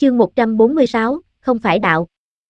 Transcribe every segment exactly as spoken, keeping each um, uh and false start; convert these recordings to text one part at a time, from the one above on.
chương một trăm bốn mươi sáu, không phải đạo.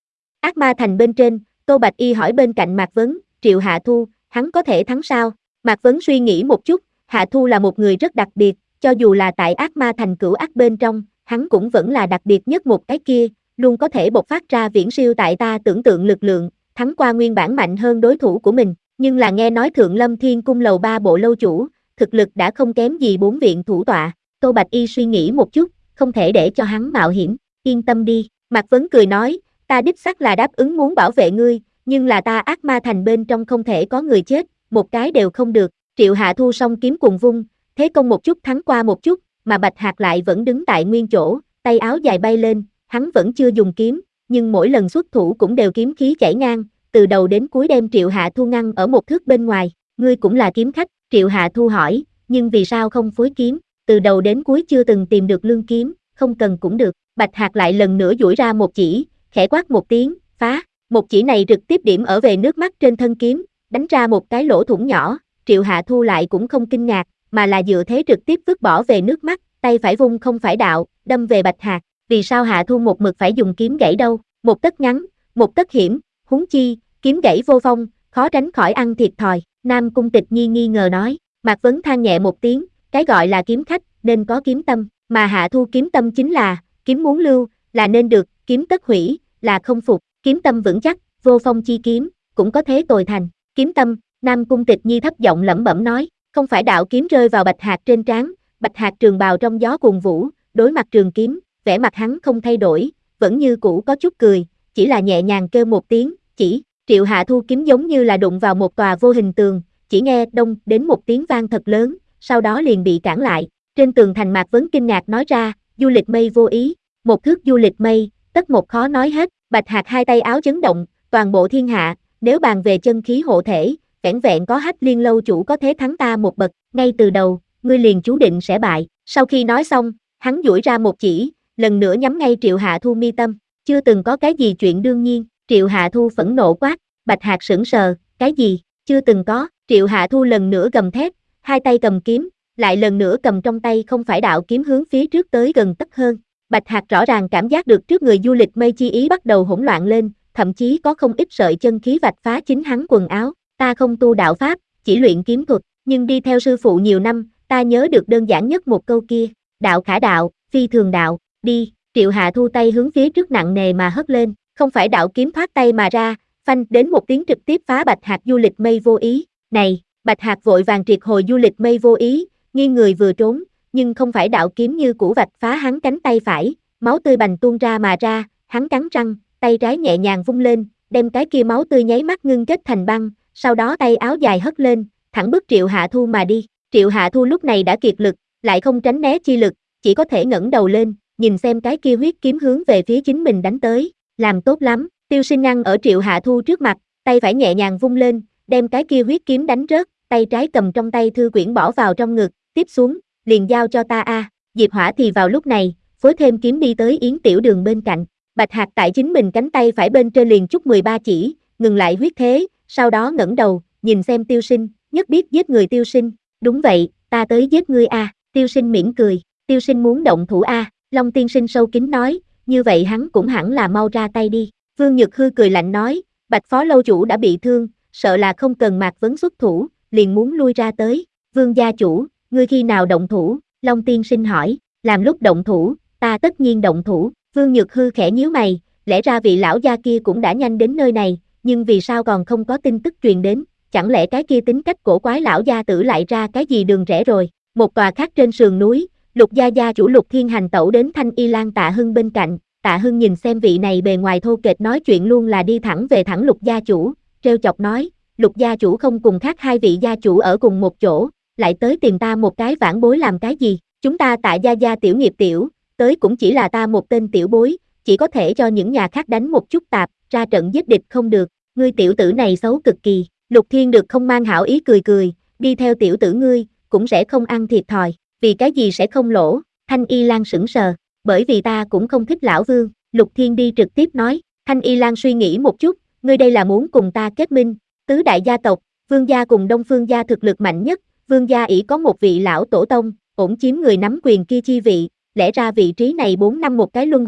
Ác ma thành bên trên, Tô Bạch Y hỏi bên cạnh Mạc Vấn, Triệu Hạ Thu, hắn có thể thắng sao? Mạc Vấn suy nghĩ một chút, Hạ Thu là một người rất đặc biệt, cho dù là tại ác ma thành cửu ác bên trong, hắn cũng vẫn là đặc biệt nhất một cái kia, luôn có thể bộc phát ra viễn siêu tại ta tưởng tượng lực lượng, thắng qua nguyên bản mạnh hơn đối thủ của mình, nhưng là nghe nói Thượng Lâm Thiên Cung lầu ba bộ lâu chủ, thực lực đã không kém gì bốn viện thủ tọa. Tô Bạch Y suy nghĩ một chút, không thể để cho hắn mạo hiểm, yên tâm đi, Mạc Vấn cười nói, ta đích xác là đáp ứng muốn bảo vệ ngươi, nhưng là ta ác ma thành bên trong không thể có người chết, một cái đều không được. Triệu Hạ Thu song kiếm cùng vung, thế công một chút thắng qua một chút, mà Bạch Hạc lại vẫn đứng tại nguyên chỗ, tay áo dài bay lên, hắn vẫn chưa dùng kiếm, nhưng mỗi lần xuất thủ cũng đều kiếm khí chảy ngang, từ đầu đến cuối đem Triệu Hạ Thu ngăn ở một thước bên ngoài, ngươi cũng là kiếm khách, Triệu Hạ Thu hỏi, nhưng vì sao không phối kiếm, từ đầu đến cuối chưa từng tìm được lương kiếm, không cần cũng được. Bạch Hạc lại lần nữa duỗi ra một chỉ, khẽ quát một tiếng, phá, một chỉ này trực tiếp điểm ở về nước mắt trên thân kiếm, đánh ra một cái lỗ thủng nhỏ, Triệu Hạ Thu lại cũng không kinh ngạc, mà là dựa thế trực tiếp vứt bỏ về nước mắt, tay phải vung không phải đạo, đâm về Bạch Hạc, vì sao Hạ Thu một mực phải dùng kiếm gãy đâu, một tấc ngắn, một tấc hiểm, huống chi, kiếm gãy vô phong, khó tránh khỏi ăn thiệt thòi, Nam Cung Tịch Nhi nghi ngờ nói, Mạc Vấn than nhẹ một tiếng, cái gọi là kiếm khách, nên có kiếm tâm, mà Hạ Thu kiếm tâm chính là, kiếm muốn lưu, là nên được, kiếm tất hủy, là không phục, kiếm tâm vững chắc, vô phong chi kiếm, cũng có thế tồi thành, kiếm tâm, Nam Cung Tịch Nhi thấp giọng lẩm bẩm nói, không phải đạo kiếm rơi vào Bạch Hạc trên trán, Bạch Hạc trường bào trong gió cuồng vũ, đối mặt trường kiếm, vẻ mặt hắn không thay đổi, vẫn như cũ có chút cười, chỉ là nhẹ nhàng kêu một tiếng, chỉ, Triệu Hạ Thu kiếm giống như là đụng vào một tòa vô hình tường, chỉ nghe đông đến một tiếng vang thật lớn, sau đó liền bị cản lại, trên tường thành Mạc Vấn kinh ngạc nói ra, du lịch mây vô ý, một thước du lịch mây, tất một khó nói hết, Bạch Hạc hai tay áo chấn động, toàn bộ thiên hạ, nếu bàn về chân khí hộ thể, vẻn vẹn có Hách Liên lâu chủ có thế thắng ta một bậc, ngay từ đầu, ngươi liền chú định sẽ bại, sau khi nói xong, hắn duỗi ra một chỉ, lần nữa nhắm ngay Triệu Hạ Thu mi tâm, chưa từng có cái gì chuyện đương nhiên, Triệu Hạ Thu phẫn nộ quát, Bạch Hạc sững sờ, cái gì, chưa từng có, Triệu Hạ Thu lần nữa gầm thét, hai tay cầm kiếm, lại lần nữa cầm trong tay không phải đạo kiếm hướng phía trước tới gần tấc hơn, Bạch Hạc rõ ràng cảm giác được trước người du lịch mây chi ý bắt đầu hỗn loạn lên, thậm chí có không ít sợi chân khí vạch phá chính hắn quần áo, ta không tu đạo pháp, chỉ luyện kiếm thuật, nhưng đi theo sư phụ nhiều năm, ta nhớ được đơn giản nhất một câu kia, đạo khả đạo, phi thường đạo, đi, Triệu Hạ Thu tay hướng phía trước nặng nề mà hất lên, không phải đạo kiếm thoát tay mà ra, phanh đến một tiếng trực tiếp phá Bạch Hạc du lịch mây vô ý, này, Bạch Hạc vội vàng triệt hồi du lịch mây vô ý, nghiêng người vừa trốn, nhưng không phải đạo kiếm như cũ vạch phá hắn cánh tay phải, máu tươi bành tuôn ra mà ra, hắn cắn răng, tay trái nhẹ nhàng vung lên, đem cái kia máu tươi nháy mắt ngưng kết thành băng, sau đó tay áo dài hất lên, thẳng bức Triệu Hạ Thu mà đi. Triệu Hạ Thu lúc này đã kiệt lực, lại không tránh né chi lực, chỉ có thể ngẩng đầu lên, nhìn xem cái kia huyết kiếm hướng về phía chính mình đánh tới, làm tốt lắm, Tiêu Sinh ngăn ở Triệu Hạ Thu trước mặt, tay phải nhẹ nhàng vung lên, đem cái kia huyết kiếm đánh rớt, tay trái cầm trong tay thư quyển bỏ vào trong ngực, tiếp xuống, liền giao cho ta a. À. Diệp Hỏa thì vào lúc này, phối thêm kiếm đi tới Yến Tiểu Đường bên cạnh, Bạch Hạc tại chính mình cánh tay phải bên trên liền chúc mười ba chỉ, ngừng lại huyết thế, sau đó ngẩng đầu, nhìn xem Tiêu Sinh, nhất biết giết người Tiêu Sinh, đúng vậy, ta tới giết ngươi a. À. Tiêu Sinh mỉm cười, Tiêu Sinh muốn động thủ a. À. Long Tiên Sinh sâu kín nói, như vậy hắn cũng hẳn là mau ra tay đi. Vương Nhược Hư cười lạnh nói, Bạch Phó lâu chủ đã bị thương, sợ là không cần Mạc Vấn xuất thủ, liền muốn lui ra tới. Vương gia chủ, ngươi khi nào động thủ? Long Tiên Sinh hỏi, làm lúc động thủ, ta tất nhiên động thủ. Vương Nhược Hư khẽ nhíu mày, lẽ ra vị lão gia kia cũng đã nhanh đến nơi này, nhưng vì sao còn không có tin tức truyền đến, chẳng lẽ cái kia tính cách cổ quái lão gia tử lại ra cái gì đường rẽ rồi. Một tòa khác trên sườn núi, Lục gia gia chủ Lục Thiên hành tẩu đến Thanh Y Lan Tạ Hưng bên cạnh, Tạ Hưng nhìn xem vị này bề ngoài thô kệch nói chuyện luôn là đi thẳng về thẳng Lục gia chủ, trêu chọc nói, Lục gia chủ không cùng khác hai vị gia chủ ở cùng một chỗ, lại tới tìm ta một cái vãn bối làm cái gì, chúng ta Tạ gia gia tiểu nghiệp tiểu, tới cũng chỉ là ta một tên tiểu bối, chỉ có thể cho những nhà khác đánh một chút tạp, ra trận giết địch không được, ngươi tiểu tử này xấu cực kỳ. Lục Thiên được không mang hảo ý cười cười, đi theo tiểu tử ngươi, cũng sẽ không ăn thiệt thòi, vì cái gì sẽ không lỗ. Thanh Y Lan sững sờ, bởi vì ta cũng không thích lão Vương. Lục Thiên đi trực tiếp nói. Thanh Y Lan suy nghĩ một chút, ngươi đây là muốn cùng ta kết minh. Tứ đại gia tộc, Vương gia cùng Đông Phương gia thực lực mạnh nhất, Vương gia ỷ có một vị lão tổ tông, ổn chiếm người nắm quyền kia chi vị, lẽ ra vị trí này bốn năm một cái luân hồi,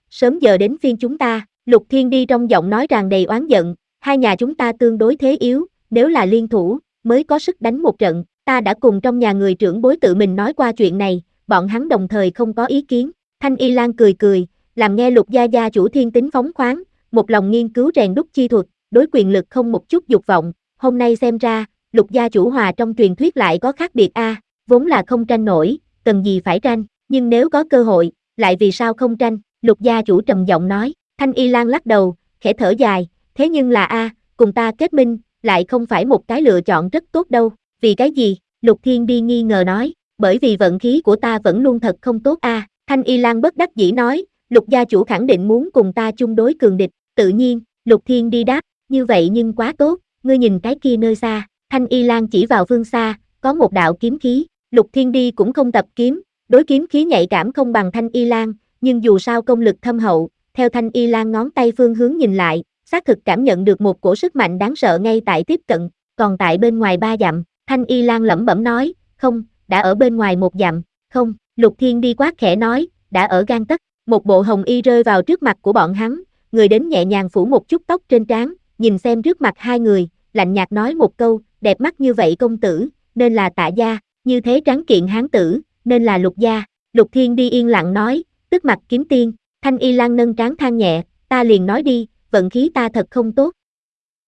sớm giờ đến phiên chúng ta, Lục Thiên đi trong giọng nói tràn đầy oán giận, hai nhà chúng ta tương đối thế yếu, nếu là liên thủ, mới có sức đánh một trận, ta đã cùng trong nhà người trưởng bối tự mình nói qua chuyện này, bọn hắn đồng thời không có ý kiến, Thanh Y Lan cười cười, làm nghe Lục gia gia chủ thiên tính phóng khoáng, một lòng nghiên cứu rèn đúc chi thuật, đối quyền lực không một chút dục vọng, hôm nay xem ra, Lục gia chủ hòa trong truyền thuyết lại có khác biệt a, vốn là không tranh nổi, cần gì phải tranh, nhưng nếu có cơ hội, lại vì sao không tranh, Lục gia chủ trầm giọng nói, Thanh Y Lan lắc đầu, khẽ thở dài, thế nhưng là a, cùng ta kết minh, lại không phải một cái lựa chọn rất tốt đâu, vì cái gì, Lục Thiên đi nghi ngờ nói, bởi vì vận khí của ta vẫn luôn thật không tốt a, Thanh Y Lan bất đắc dĩ nói, Lục gia chủ khẳng định muốn cùng ta chung đối cường địch, tự nhiên, Lục Thiên đi đáp, như vậy nhưng quá tốt, ngươi nhìn cái kia nơi xa, Thanh Y Lan chỉ vào phương xa, có một đạo kiếm khí, Lục Thiên đi cũng không tập kiếm, đối kiếm khí nhạy cảm không bằng Thanh Y Lan, nhưng dù sao công lực thâm hậu, theo Thanh Y Lan ngón tay phương hướng nhìn lại, xác thực cảm nhận được một cổ sức mạnh đáng sợ ngay tại tiếp cận, còn tại bên ngoài ba dặm, Thanh Y Lan lẩm bẩm nói, không, đã ở bên ngoài một dặm, không, Lục Thiên đi quát khẽ nói, đã ở gang tấc, một bộ hồng y rơi vào trước mặt của bọn hắn, người đến nhẹ nhàng phủ một chút tóc trên trán, nhìn xem trước mặt hai người, lạnh nhạt nói một câu, đẹp mắt như vậy công tử, nên là Tạ gia, như thế tráng kiện hán tử, nên là Lục gia, Lục Thiên đi yên lặng nói, tức mặt kiếm tiên, Thanh Y Lan nâng trán than nhẹ, ta liền nói đi, vận khí ta thật không tốt,